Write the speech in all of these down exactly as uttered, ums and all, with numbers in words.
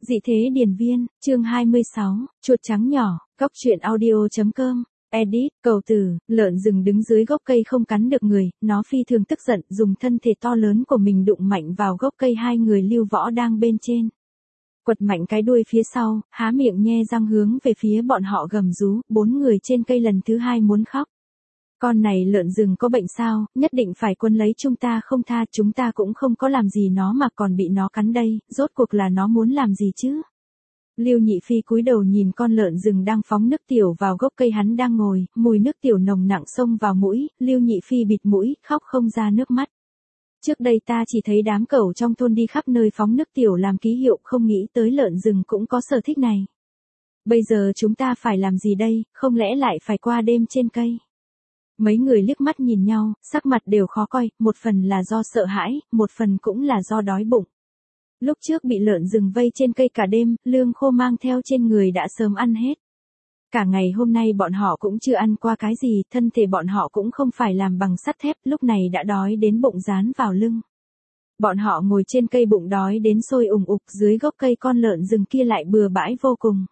Dị thế điền viên, chương hai mươi sáu, chuột trắng nhỏ, góc truyện audio.com, edit, cầu từ, lợn rừng đứng dưới gốc cây không cắn được người, nó phi thường tức giận, dùng thân thể to lớn của mình đụng mạnh vào gốc cây hai người Lưu Võ đang bên trên. Quật mạnh cái đuôi phía sau, há miệng nhe răng hướng về phía bọn họ gầm rú, bốn người trên cây lần thứ hai muốn khóc. Con này lợn rừng có bệnh sao, nhất định phải quấn lấy chúng ta không tha, chúng ta cũng không có làm gì nó mà còn bị nó cắn đây, rốt cuộc là nó muốn làm gì chứ? Lưu Nhị Phi cúi đầu nhìn con lợn rừng đang phóng nước tiểu vào gốc cây hắn đang ngồi, mùi nước tiểu nồng nặng xông vào mũi, Lưu Nhị Phi bịt mũi, khóc không ra nước mắt. Trước đây ta chỉ thấy đám cẩu trong thôn đi khắp nơi phóng nước tiểu làm ký hiệu, không nghĩ tới lợn rừng cũng có sở thích này. Bây giờ chúng ta phải làm gì đây, không lẽ lại phải qua đêm trên cây? Mấy người liếc mắt nhìn nhau, sắc mặt đều khó coi, một phần là do sợ hãi, một phần cũng là do đói bụng. Lúc trước bị lợn rừng vây trên cây cả đêm, lương khô mang theo trên người đã sớm ăn hết. Cả ngày hôm nay bọn họ cũng chưa ăn qua cái gì, thân thể bọn họ cũng không phải làm bằng sắt thép, lúc này đã đói đến bụng dán vào lưng. Bọn họ ngồi trên cây bụng đói đến sôi ùng ục, dưới gốc cây con lợn rừng kia lại bừa bãi vô cùng.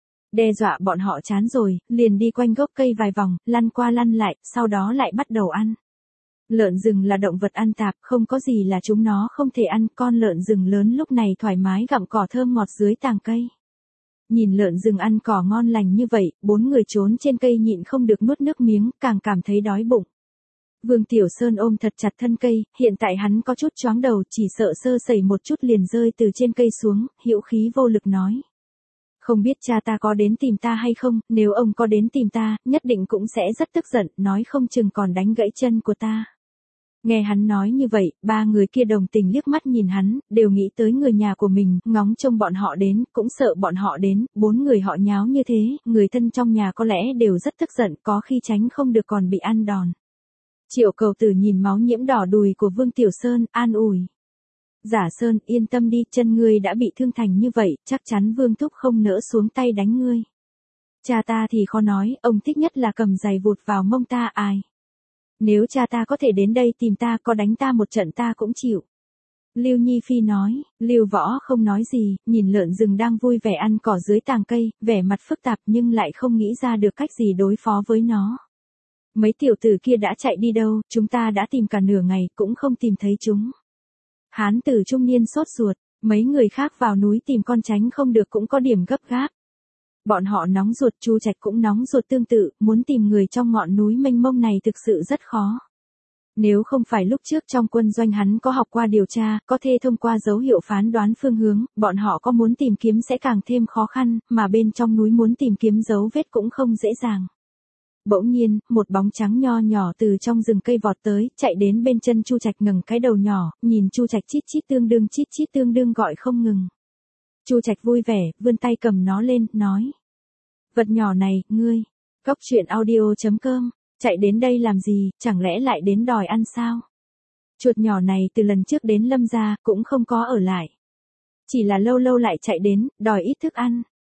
Đe dọa bọn họ chán rồi, liền đi quanh gốc cây vài vòng, lăn qua lăn lại, sau đó lại bắt đầu ăn. Lợn rừng là động vật ăn tạp, không có gì là chúng nó không thể ăn, con lợn rừng lớn lúc này thoải mái gặm cỏ thơm ngọt dưới tàng cây. Nhìn lợn rừng ăn cỏ ngon lành như vậy, bốn người trốn trên cây nhịn không được nuốt nước miếng, càng cảm thấy đói bụng. Vương Tiểu Sơn ôm thật chặt thân cây, hiện tại hắn có chút choáng đầu, chỉ sợ sơ sẩy một chút liền rơi từ trên cây xuống, hữu khí vô lực nói. Không biết cha ta có đến tìm ta hay không, nếu ông có đến tìm ta, nhất định cũng sẽ rất tức giận, nói không chừng còn đánh gãy chân của ta. Nghe hắn nói như vậy, ba người kia đồng tình liếc mắt nhìn hắn, đều nghĩ tới người nhà của mình, ngóng trông bọn họ đến, cũng sợ bọn họ đến, bốn người họ nháo như thế, người thân trong nhà có lẽ đều rất tức giận, có khi tránh không được còn bị ăn đòn. Triệu Cầu Tử nhìn máu nhiễm đỏ đùi của Vương Tiểu Sơn, an ủi. Giả Sơn, yên tâm đi, chân ngươi đã bị thương thành như vậy, chắc chắn Vương Thúc không nỡ xuống tay đánh ngươi. Cha ta thì khó nói, ông thích nhất là cầm giày vụt vào mông ta ai. Nếu cha ta có thể đến đây tìm ta, có đánh ta một trận ta cũng chịu. Lưu Nhi Phi nói, Lưu Võ không nói gì, nhìn lợn rừng đang vui vẻ ăn cỏ dưới tàng cây, vẻ mặt phức tạp nhưng lại không nghĩ ra được cách gì đối phó với nó. Mấy tiểu tử kia đã chạy đi đâu, chúng ta đã tìm cả nửa ngày, cũng không tìm thấy chúng. Hán tử trung niên sốt ruột, mấy người khác vào núi tìm con tránh không được cũng có điểm gấp gáp. Bọn họ nóng ruột, Chu Trạch cũng nóng ruột tương tự, muốn tìm người trong ngọn núi mênh mông này thực sự rất khó. Nếu không phải lúc trước trong quân doanh hắn có học qua điều tra, có thể thông qua dấu hiệu phán đoán phương hướng, bọn họ có muốn tìm kiếm sẽ càng thêm khó khăn, mà bên trong núi muốn tìm kiếm dấu vết cũng không dễ dàng. Bỗng nhiên, một bóng trắng nho nhỏ từ trong rừng cây vọt tới, chạy đến bên chân Chu Trạch ngẩng cái đầu nhỏ, nhìn Chu Trạch chít chít tương đương chít chít tương đương gọi không ngừng. Chu Trạch vui vẻ, vươn tay cầm nó lên, nói. Vật nhỏ này, ngươi, góc truyện audio.com, chạy đến đây làm gì, chẳng lẽ lại đến đòi ăn sao? Chuột nhỏ này từ lần trước đến Lâm gia, cũng không có ở lại. Chỉ là lâu lâu lại chạy đến, đòi ít thức ăn.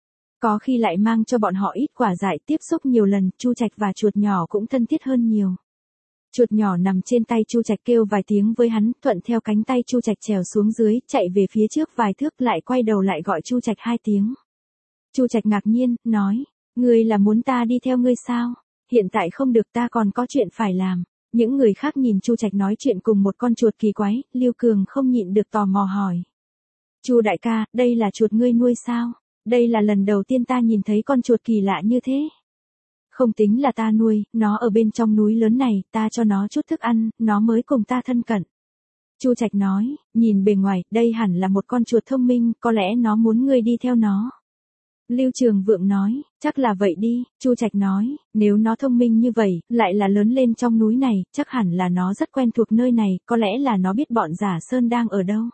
Có khi lại mang cho bọn họ ít quả dại, tiếp xúc nhiều lần, Chu Trạch và chuột nhỏ cũng thân thiết hơn nhiều. Chuột nhỏ nằm trên tay Chu Trạch kêu vài tiếng với hắn, thuận theo cánh tay Chu Trạch trèo xuống dưới, chạy về phía trước vài thước lại quay đầu lại gọi Chu Trạch hai tiếng. Chu Trạch ngạc nhiên, nói, ngươi là muốn ta đi theo ngươi sao? Hiện tại không được, ta còn có chuyện phải làm. Những người khác nhìn Chu Trạch nói chuyện cùng một con chuột kỳ quái, Lưu Cường không nhịn được tò mò hỏi. Chu đại ca, đây là chuột ngươi nuôi sao? Đây là lần đầu tiên ta nhìn thấy con chuột kỳ lạ như thế. Không tính là ta nuôi, nó ở bên trong núi lớn này, ta cho nó chút thức ăn, nó mới cùng ta thân cận. Chu Trạch nói, nhìn bề ngoài, đây hẳn là một con chuột thông minh, có lẽ nó muốn ngươi đi theo nó. Lưu Trường Vượng nói, chắc là vậy đi, Chu Trạch nói, nếu nó thông minh như vậy, lại là lớn lên trong núi này, chắc hẳn là nó rất quen thuộc nơi này, có lẽ là nó biết bọn Giả Sơn đang ở đâu.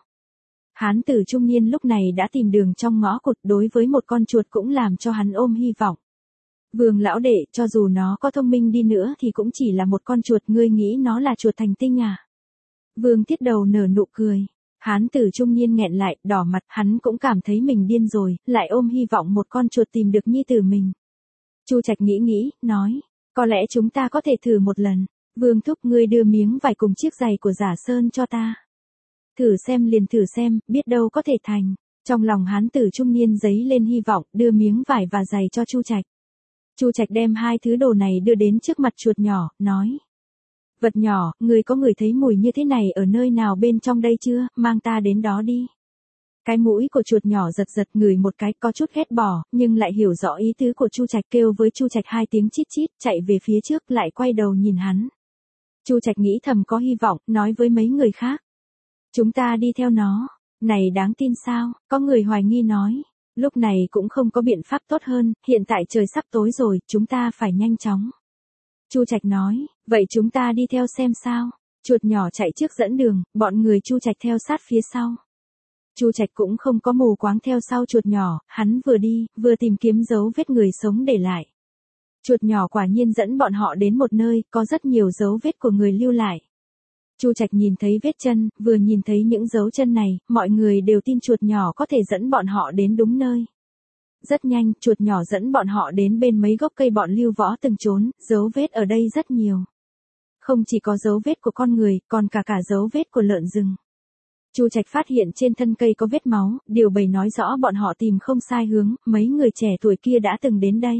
Hán tử trung niên lúc này đã tìm đường trong ngõ cụt, đối với một con chuột cũng làm cho hắn ôm hy vọng. Vương lão đệ, cho dù nó có thông minh đi nữa thì cũng chỉ là một con chuột, ngươi nghĩ nó là chuột thành tinh à? Vương Thiết Đầu nở nụ cười. Hán tử trung niên nghẹn lại, đỏ mặt, hắn cũng cảm thấy mình điên rồi, lại ôm hy vọng một con chuột tìm được nhi tử mình. Chu Trạch nghĩ nghĩ, nói, có lẽ chúng ta có thể thử một lần. Vương thúc, ngươi đưa miếng vải cùng chiếc giày của Giả Sơn cho ta. Thử xem liền thử xem, biết đâu có thể thành. Trong lòng hán tử trung niên giấy lên hy vọng, đưa miếng vải và giày cho Chu Trạch. Chu Trạch đem hai thứ đồ này đưa đến trước mặt chuột nhỏ, nói. Vật nhỏ, người có ngửi thấy mùi như thế này ở nơi nào bên trong đây chưa, mang ta đến đó đi. Cái mũi của chuột nhỏ giật giật ngửi một cái có chút ghét bỏ, nhưng lại hiểu rõ ý tứ của Chu Trạch, kêu với Chu Trạch hai tiếng chít chít, chạy về phía trước lại quay đầu nhìn hắn. Chu Trạch nghĩ thầm có hy vọng, nói với mấy người khác. Chúng ta đi theo nó. Này đáng tin sao, có người hoài nghi nói. Lúc này cũng không có biện pháp tốt hơn, hiện tại trời sắp tối rồi, chúng ta phải nhanh chóng. Chu Trạch nói, vậy chúng ta đi theo xem sao. Chuột nhỏ chạy trước dẫn đường, bọn người Chu Trạch theo sát phía sau. Chu Trạch cũng không có mù quáng theo sau chuột nhỏ, hắn vừa đi, vừa tìm kiếm dấu vết người sống để lại. Chuột nhỏ quả nhiên dẫn bọn họ đến một nơi, có rất nhiều dấu vết của người lưu lại. Chu Trạch nhìn thấy vết chân, vừa nhìn thấy những dấu chân này, mọi người đều tin chuột nhỏ có thể dẫn bọn họ đến đúng nơi. Rất nhanh, chuột nhỏ dẫn bọn họ đến bên mấy gốc cây bọn Lưu Võ từng trốn, dấu vết ở đây rất nhiều. Không chỉ có dấu vết của con người, còn cả cả dấu vết của lợn rừng. Chu Trạch phát hiện trên thân cây có vết máu, điều bày nói rõ bọn họ tìm không sai hướng, mấy người trẻ tuổi kia đã từng đến đây.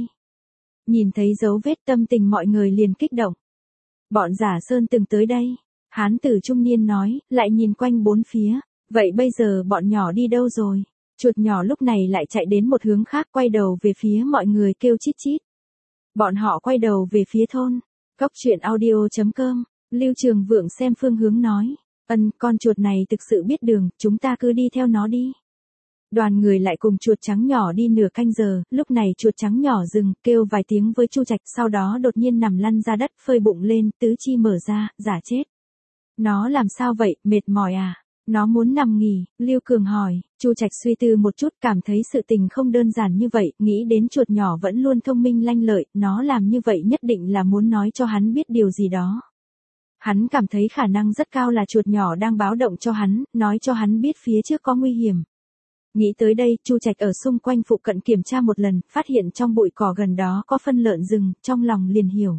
Nhìn thấy dấu vết tâm tình mọi người liền kích động. Bọn Giả Sơn từng tới đây. Hán tử trung niên nói, lại nhìn quanh bốn phía. Vậy bây giờ bọn nhỏ đi đâu rồi? Chuột nhỏ lúc này lại chạy đến một hướng khác, quay đầu về phía mọi người kêu chít chít. Bọn họ quay đầu về phía thôn. Cóc truyện audio chấm com. Lưu Trường Vượng xem phương hướng nói. Ân, con chuột này thực sự biết đường, chúng ta cứ đi theo nó đi. Đoàn người lại cùng chuột trắng nhỏ đi nửa canh giờ, lúc này chuột trắng nhỏ dừng, kêu vài tiếng với Chu Trạch, sau đó đột nhiên nằm lăn ra đất, phơi bụng lên, tứ chi mở ra, giả chết. Nó làm sao vậy, mệt mỏi à? Nó muốn nằm nghỉ, Lưu Cường hỏi. Chu Trạch suy tư một chút, cảm thấy sự tình không đơn giản như vậy, nghĩ đến chuột nhỏ vẫn luôn thông minh lanh lợi, nó làm như vậy nhất định là muốn nói cho hắn biết điều gì đó. Hắn cảm thấy khả năng rất cao là chuột nhỏ đang báo động cho hắn, nói cho hắn biết phía trước có nguy hiểm. Nghĩ tới đây, Chu Trạch ở xung quanh phụ cận kiểm tra một lần, phát hiện trong bụi cỏ gần đó có phân lợn rừng, trong lòng liền hiểu.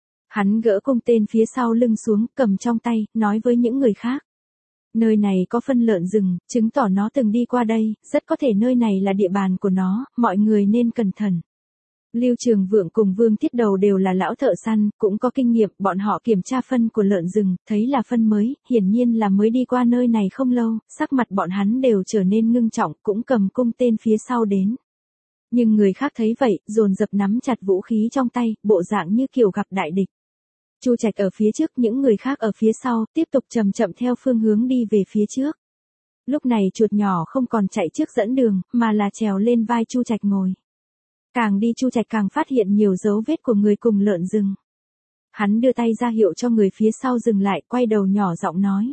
Hắn gỡ cung tên phía sau lưng xuống, cầm trong tay, nói với những người khác. Nơi này có phân lợn rừng, chứng tỏ nó từng đi qua đây, rất có thể nơi này là địa bàn của nó, mọi người nên cẩn thận. Lưu Trường Vượng cùng Vương Thiết Đầu đều là lão thợ săn, cũng có kinh nghiệm, bọn họ kiểm tra phân của lợn rừng, thấy là phân mới, hiển nhiên là mới đi qua nơi này không lâu, sắc mặt bọn hắn đều trở nên ngưng trọng, cũng cầm cung tên phía sau đến. Nhưng người khác thấy vậy, dồn dập nắm chặt vũ khí trong tay, bộ dạng như kiểu gặp đại địch. Chu Trạch ở phía trước, những người khác ở phía sau, tiếp tục chậm chậm theo phương hướng đi về phía trước. Lúc này chuột nhỏ không còn chạy trước dẫn đường, mà là trèo lên vai Chu Trạch ngồi. Càng đi Chu Trạch càng phát hiện nhiều dấu vết của người cùng lợn rừng. Hắn đưa tay ra hiệu cho người phía sau dừng lại, quay đầu nhỏ giọng nói.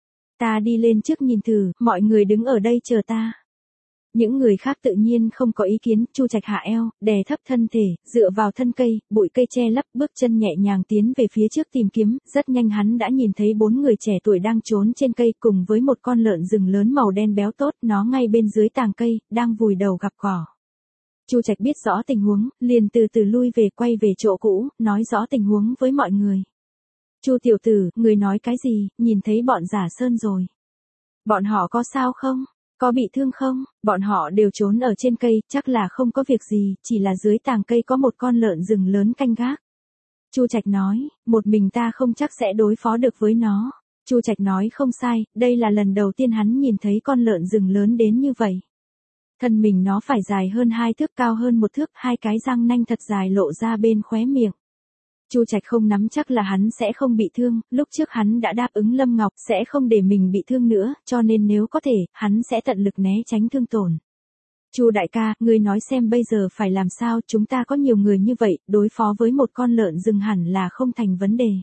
Ta đi lên trước nhìn thử, mọi người đứng ở đây chờ ta. Những người khác tự nhiên không có ý kiến, Chu Trạch hạ eo, đè thấp thân thể, dựa vào thân cây, bụi cây che lấp, bước chân nhẹ nhàng tiến về phía trước tìm kiếm, rất nhanh hắn đã nhìn thấy bốn người trẻ tuổi đang trốn trên cây cùng với một con lợn rừng lớn màu đen béo tốt, nó ngay bên dưới tàng cây, đang vùi đầu gặp cỏ. Chu Trạch biết rõ tình huống, liền từ từ lui về quay về chỗ cũ, nói rõ tình huống với mọi người. Chu tiểu tử, người nói cái gì, nhìn thấy bọn Giả Sơn rồi. Bọn họ có sao không? Có bị thương không? Bọn họ đều trốn ở trên cây, chắc là không có việc gì, chỉ là dưới tàng cây có một con lợn rừng lớn canh gác. Chu Trạch nói, một mình ta không chắc sẽ đối phó được với nó. Chu Trạch nói không sai, đây là lần đầu tiên hắn nhìn thấy con lợn rừng lớn đến như vậy. Thân mình nó phải dài hơn hai thước, cao hơn một thước, hai cái răng nanh thật dài lộ ra bên khóe miệng. Chu Trạch không nắm chắc là hắn sẽ không bị thương, lúc trước hắn đã đáp ứng Lâm Ngọc sẽ không để mình bị thương nữa, cho nên nếu có thể, hắn sẽ tận lực né tránh thương tổn. Chu đại ca, ngươi nói xem bây giờ phải làm sao, chúng ta có nhiều người như vậy, đối phó với một con lợn rừng hẳn là không thành vấn đề.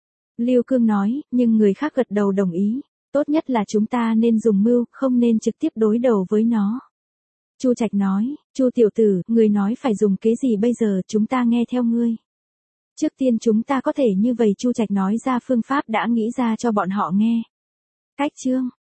Lưu Cương nói, nhưng người khác gật đầu đồng ý, tốt nhất là chúng ta nên dùng mưu, không nên trực tiếp đối đầu với nó. Chu Trạch nói, Chu tiểu tử, ngươi nói phải dùng kế gì bây giờ, chúng ta nghe theo ngươi. Trước tiên chúng ta có thể như vậy, Chu Trạch nói ra phương pháp đã nghĩ ra cho bọn họ nghe. Cách chương